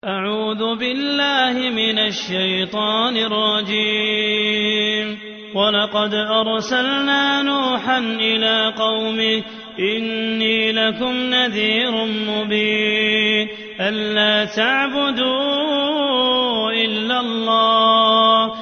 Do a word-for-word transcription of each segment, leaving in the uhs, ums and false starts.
أعوذ بالله من الشيطان الرجيم. ولقد أرسلنا نوحا إلى قومه إني لكم نذير مبين ألا تعبدوا إلا الله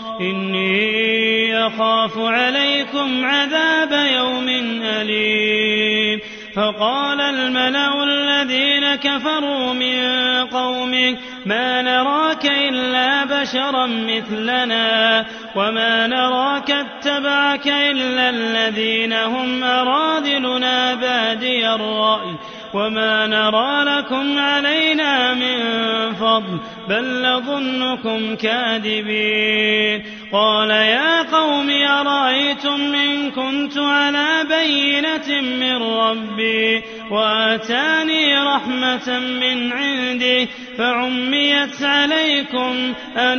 إني أخاف عليكم عذاب يوم أليم. فقال الملأ الذين كفروا من قومه ما نراك إلا بشرا مثلنا وما نراك اتبعك إلا الذين هم أراذلنا بادي الرأي وما نرى لكم علينا من فضل بل نظنكم كاذبين. قال يا قوم أرأيتم إن كنت على بينة من ربي وآتاني رحمة من عنده فعميت عليكم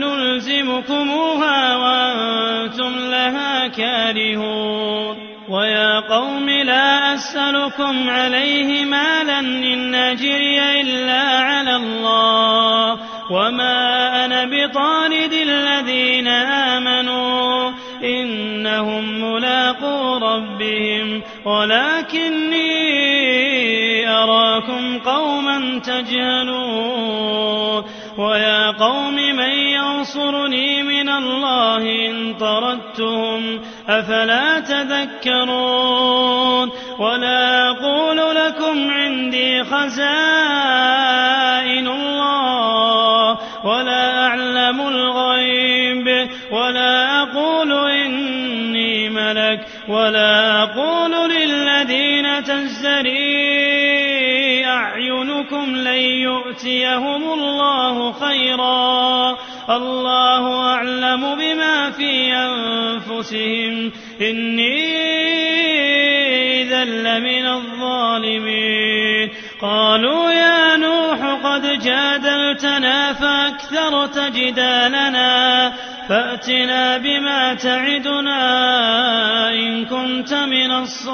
أنلزمكموها وأنتم لها كارهون. ويا قوم لا أسألكم عليه مالا إن أجري إلا على الله وما أنا بطارد الذين آمنوا إنهم ملاقو ربهم ولكني أراكم قوما تجهلون. ويا قوم من ينصرني من الله إن طردتهم أفلا تذكرون. ولا أقول لكم عندي خزائن الله ولا أعلم الغيب ولا أقول إني ملك ولا أقول للذين تزدري أعينكم لن يؤتيهم الله خيرا الله أعلم بما في أنفسهم إني إذا لمن الظالمين. قالوا يا نوح قد جادلتنا فأكثرت جدالنا فأتنا بما تعدنا إن كنت من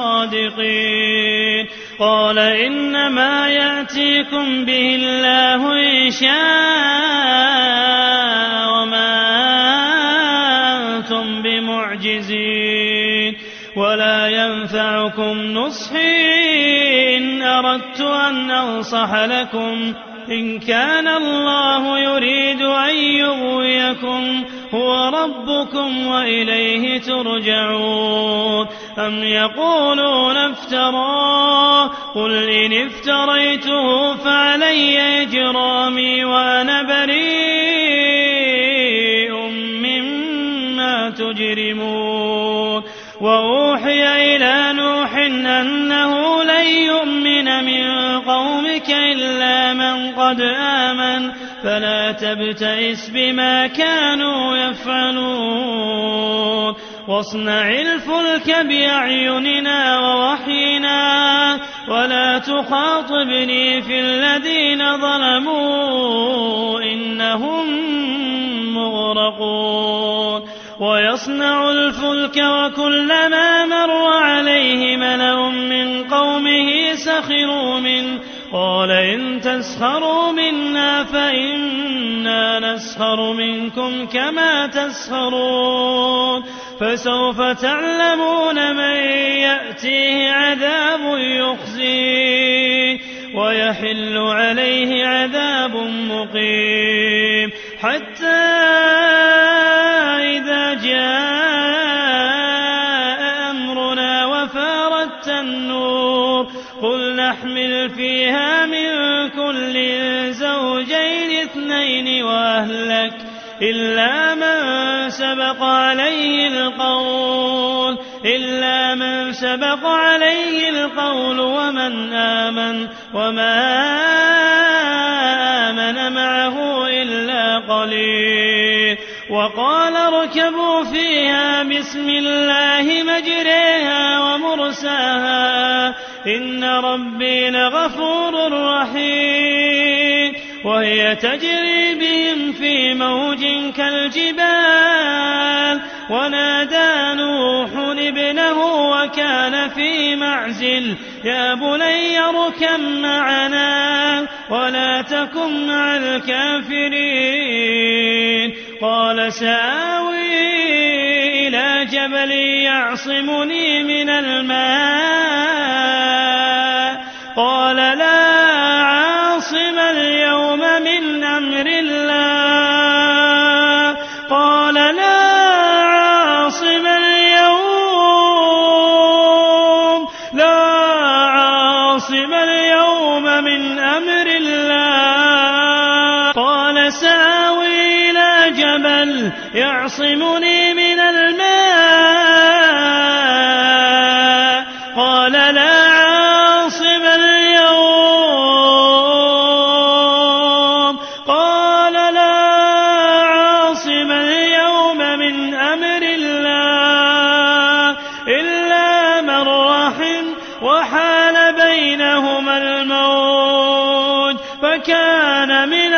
الصادقين. قال إنما يأتيكم به الله إن شاء وما أنتم بمعجزين ولا ينفعكم نصحي إن أردت أن أنصح لكم إن كان الله يريد أن يغويكم هو ربكم وإليه ترجعون. أم يقولون افتراه قل إن افتريته فعلي إجرامي وأنا بريء مما تجرمون. وأوحي إلى نوح أنه لن يؤمن من قومك إلا من قد آمن فلا تبتئس بما كانوا يفعلون. واصنع الفلك بأعيننا ووحينا ولا تخاطبني في الذين ظلموا إنهم مغرقون. ويصنع الفلك وكلما مر عليه ملأ من قومه سخروا منه قال إن تسخروا منا فإنا نسخر منكم كما تسخرون. فسوف تعلمون من يأتيه عذاب يخزيه ويحل عليه عذاب مقيم. حتى إذا جاء أمرنا وفارت النور قل نحمل فيها من كل زوجين اثنين وأهلك إلا من سبق عليه القول إلا من سبق عليه القول ومن آمن وما آمن معه إلا قليل. وقال اركبوا فيها بسم الله مجريها ومرساها إن ربي لغفور رحيم. وهي تجري بهم في موج كالجبال ونادى نوح ابنه وكان في معزل يا بني اركب معنا ولا تكن مع الكافرين قال سآوي إلى جبل يعصمني من الماء قال لا عاصم اليوم من أمر الله قال لا عاصم اليوم لا عاصم اليوم من أمر الله قال سآوي إلى جبل يعصمني من الماء قال لا عاصم اليوم قال لا عاصم اليوم من أمر الله إلا من رحم وحال بينهما الموج فكان من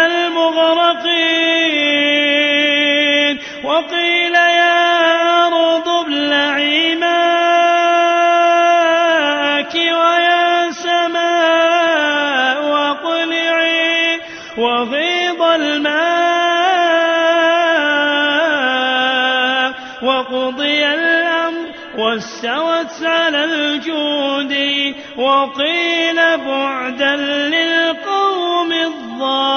المغرقين وقيل يا أرض ابلعي ماءك ويا سماء واقلعي وغيض الماء وقضي الأمر واستوت على الجود وقيل بعدا للقوم الظالمين.